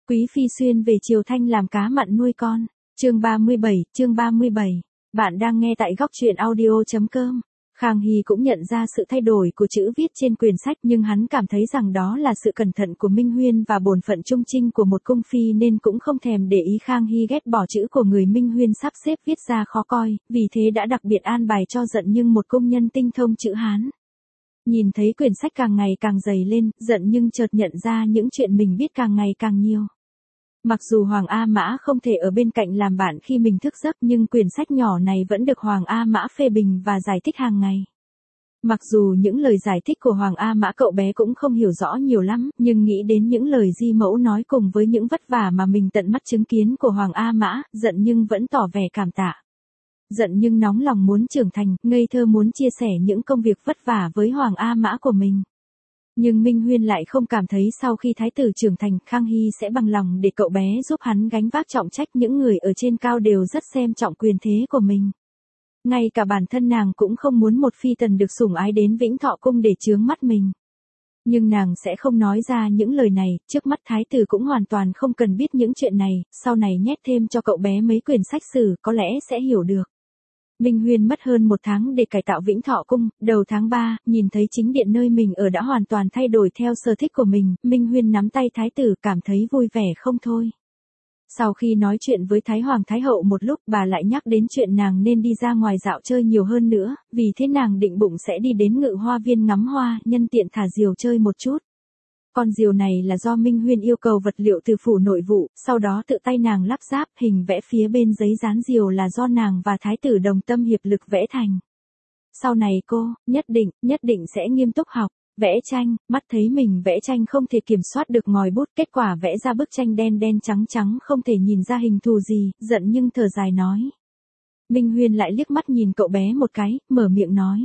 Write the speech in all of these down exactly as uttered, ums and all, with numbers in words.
Quý phi xuyên về Triều Thanh làm cá mặn nuôi con. Chương ba mươi bảy, chương ba mươi bảy. Bạn đang nghe tại góc truyện audio.com. Khang Hy cũng nhận ra sự thay đổi của chữ viết trên quyển sách, nhưng hắn cảm thấy rằng đó là sự cẩn thận của Minh Huyên và bổn phận trung trinh của một cung phi, nên cũng không thèm để ý Khang Hy ghét bỏ chữ của người Minh Huyên sắp xếp viết ra khó coi, vì thế đã đặc biệt an bài cho Dận Nhưng một công nhân tinh thông chữ Hán. Nhìn thấy quyển sách càng ngày càng dày lên, Dận Nhưng chợt nhận ra những chuyện mình biết càng ngày càng nhiều. Mặc dù Hoàng A Mã không thể ở bên cạnh làm bạn khi mình thức giấc, nhưng quyển sách nhỏ này vẫn được Hoàng A Mã phê bình và giải thích hàng ngày. Mặc dù những lời giải thích của Hoàng A Mã cậu bé cũng không hiểu rõ nhiều lắm, nhưng nghĩ đến những lời Di Mẫu nói cùng với những vất vả mà mình tận mắt chứng kiến của Hoàng A Mã, Dận Nhưng vẫn tỏ vẻ cảm tạ. Dận Nhưng nóng lòng muốn trưởng thành, ngây thơ muốn chia sẻ những công việc vất vả với Hoàng A Mã của mình. Nhưng Minh Huyên lại không cảm thấy sau khi thái tử trưởng thành, Khang Hy sẽ bằng lòng để cậu bé giúp hắn gánh vác trọng trách. Những người ở trên cao đều rất xem trọng quyền thế của mình. Ngay cả bản thân nàng cũng không muốn một phi tần được sủng ái đến Vĩnh Thọ cung để chướng mắt mình. Nhưng nàng sẽ không nói ra những lời này, trước mắt thái tử cũng hoàn toàn không cần biết những chuyện này, sau này nhét thêm cho cậu bé mấy quyển sách sử có lẽ sẽ hiểu được. Minh Huyên mất hơn một tháng để cải tạo Vĩnh Thọ cung, đầu tháng ba, nhìn thấy chính điện nơi mình ở đã hoàn toàn thay đổi theo sở thích của mình, Minh Huyên nắm tay thái tử cảm thấy vui vẻ không thôi. Sau khi nói chuyện với Thái Hoàng Thái Hậu một lúc, bà lại nhắc đến chuyện nàng nên đi ra ngoài dạo chơi nhiều hơn nữa, vì thế nàng định bụng sẽ đi đến Ngự Hoa Viên ngắm hoa, nhân tiện thả diều chơi một chút. Con diều này là do Minh Huyên yêu cầu vật liệu từ phủ nội vụ, sau đó tự tay nàng lắp ráp, hình vẽ phía bên giấy dán diều là do nàng và thái tử đồng tâm hiệp lực vẽ thành. Sau này cô, nhất định, nhất định sẽ nghiêm túc học, vẽ tranh, mắt thấy mình vẽ tranh không thể kiểm soát được ngòi bút, kết quả vẽ ra bức tranh đen đen trắng trắng không thể nhìn ra hình thù gì, Dận Nhưng thở dài nói. Minh Huyên lại liếc mắt nhìn cậu bé một cái, mở miệng nói.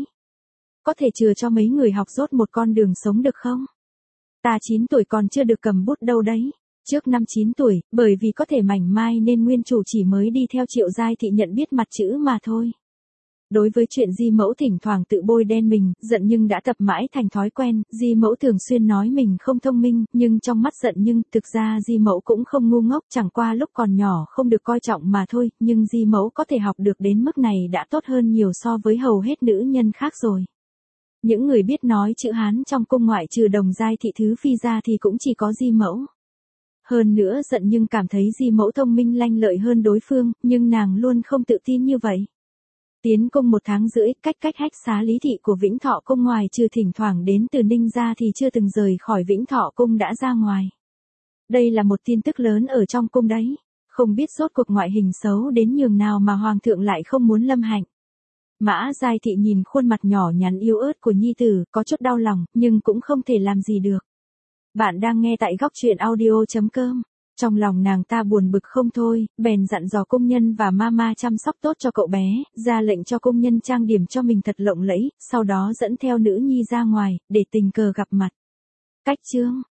Có thể chừa cho mấy người học dốt một con đường sống được không? Ta chín tuổi còn chưa được cầm bút đâu đấy. Trước năm chín tuổi, bởi vì có thể mảnh mai nên nguyên chủ chỉ mới đi theo Triệu Giai Thị nhận biết mặt chữ mà thôi. Đối với chuyện Di Mẫu thỉnh thoảng tự bôi đen mình, Dận Nhưng đã tập mãi thành thói quen. Di Mẫu thường xuyên nói mình không thông minh, nhưng trong mắt Dận Nhưng, thực ra Di Mẫu cũng không ngu ngốc, chẳng qua lúc còn nhỏ không được coi trọng mà thôi, nhưng Di Mẫu có thể học được đến mức này đã tốt hơn nhiều so với hầu hết nữ nhân khác rồi. Những người biết nói chữ Hán trong cung ngoại trừ Đồng Giai Thị thứ phi ra thì cũng chỉ có Di Mẫu. Hơn nữa Dận Nhưng cảm thấy Di Mẫu thông minh lanh lợi hơn đối phương, nhưng nàng luôn không tự tin như vậy. Tiến cung một tháng rưỡi, cách cách hách xá lý thị của Vĩnh Thọ cung ngoài trừ thỉnh thoảng đến từ Ninh ra thì chưa từng rời khỏi Vĩnh Thọ cung đã ra ngoài. Đây là một tin tức lớn ở trong cung đấy. Không biết rốt cuộc ngoại hình xấu đến nhường nào mà hoàng thượng lại không muốn lâm hạnh. Mã Giai Thị nhìn khuôn mặt nhỏ nhắn yếu ớt của nhi tử, có chút đau lòng, nhưng cũng không thể làm gì được. Bạn đang nghe tại góc truyện audio.com. Trong lòng nàng ta buồn bực không thôi, bèn dặn dò công nhân và mama chăm sóc tốt cho cậu bé, ra lệnh cho công nhân trang điểm cho mình thật lộng lẫy, sau đó dẫn theo nữ nhi ra ngoài, để tình cờ gặp mặt. Cách chương.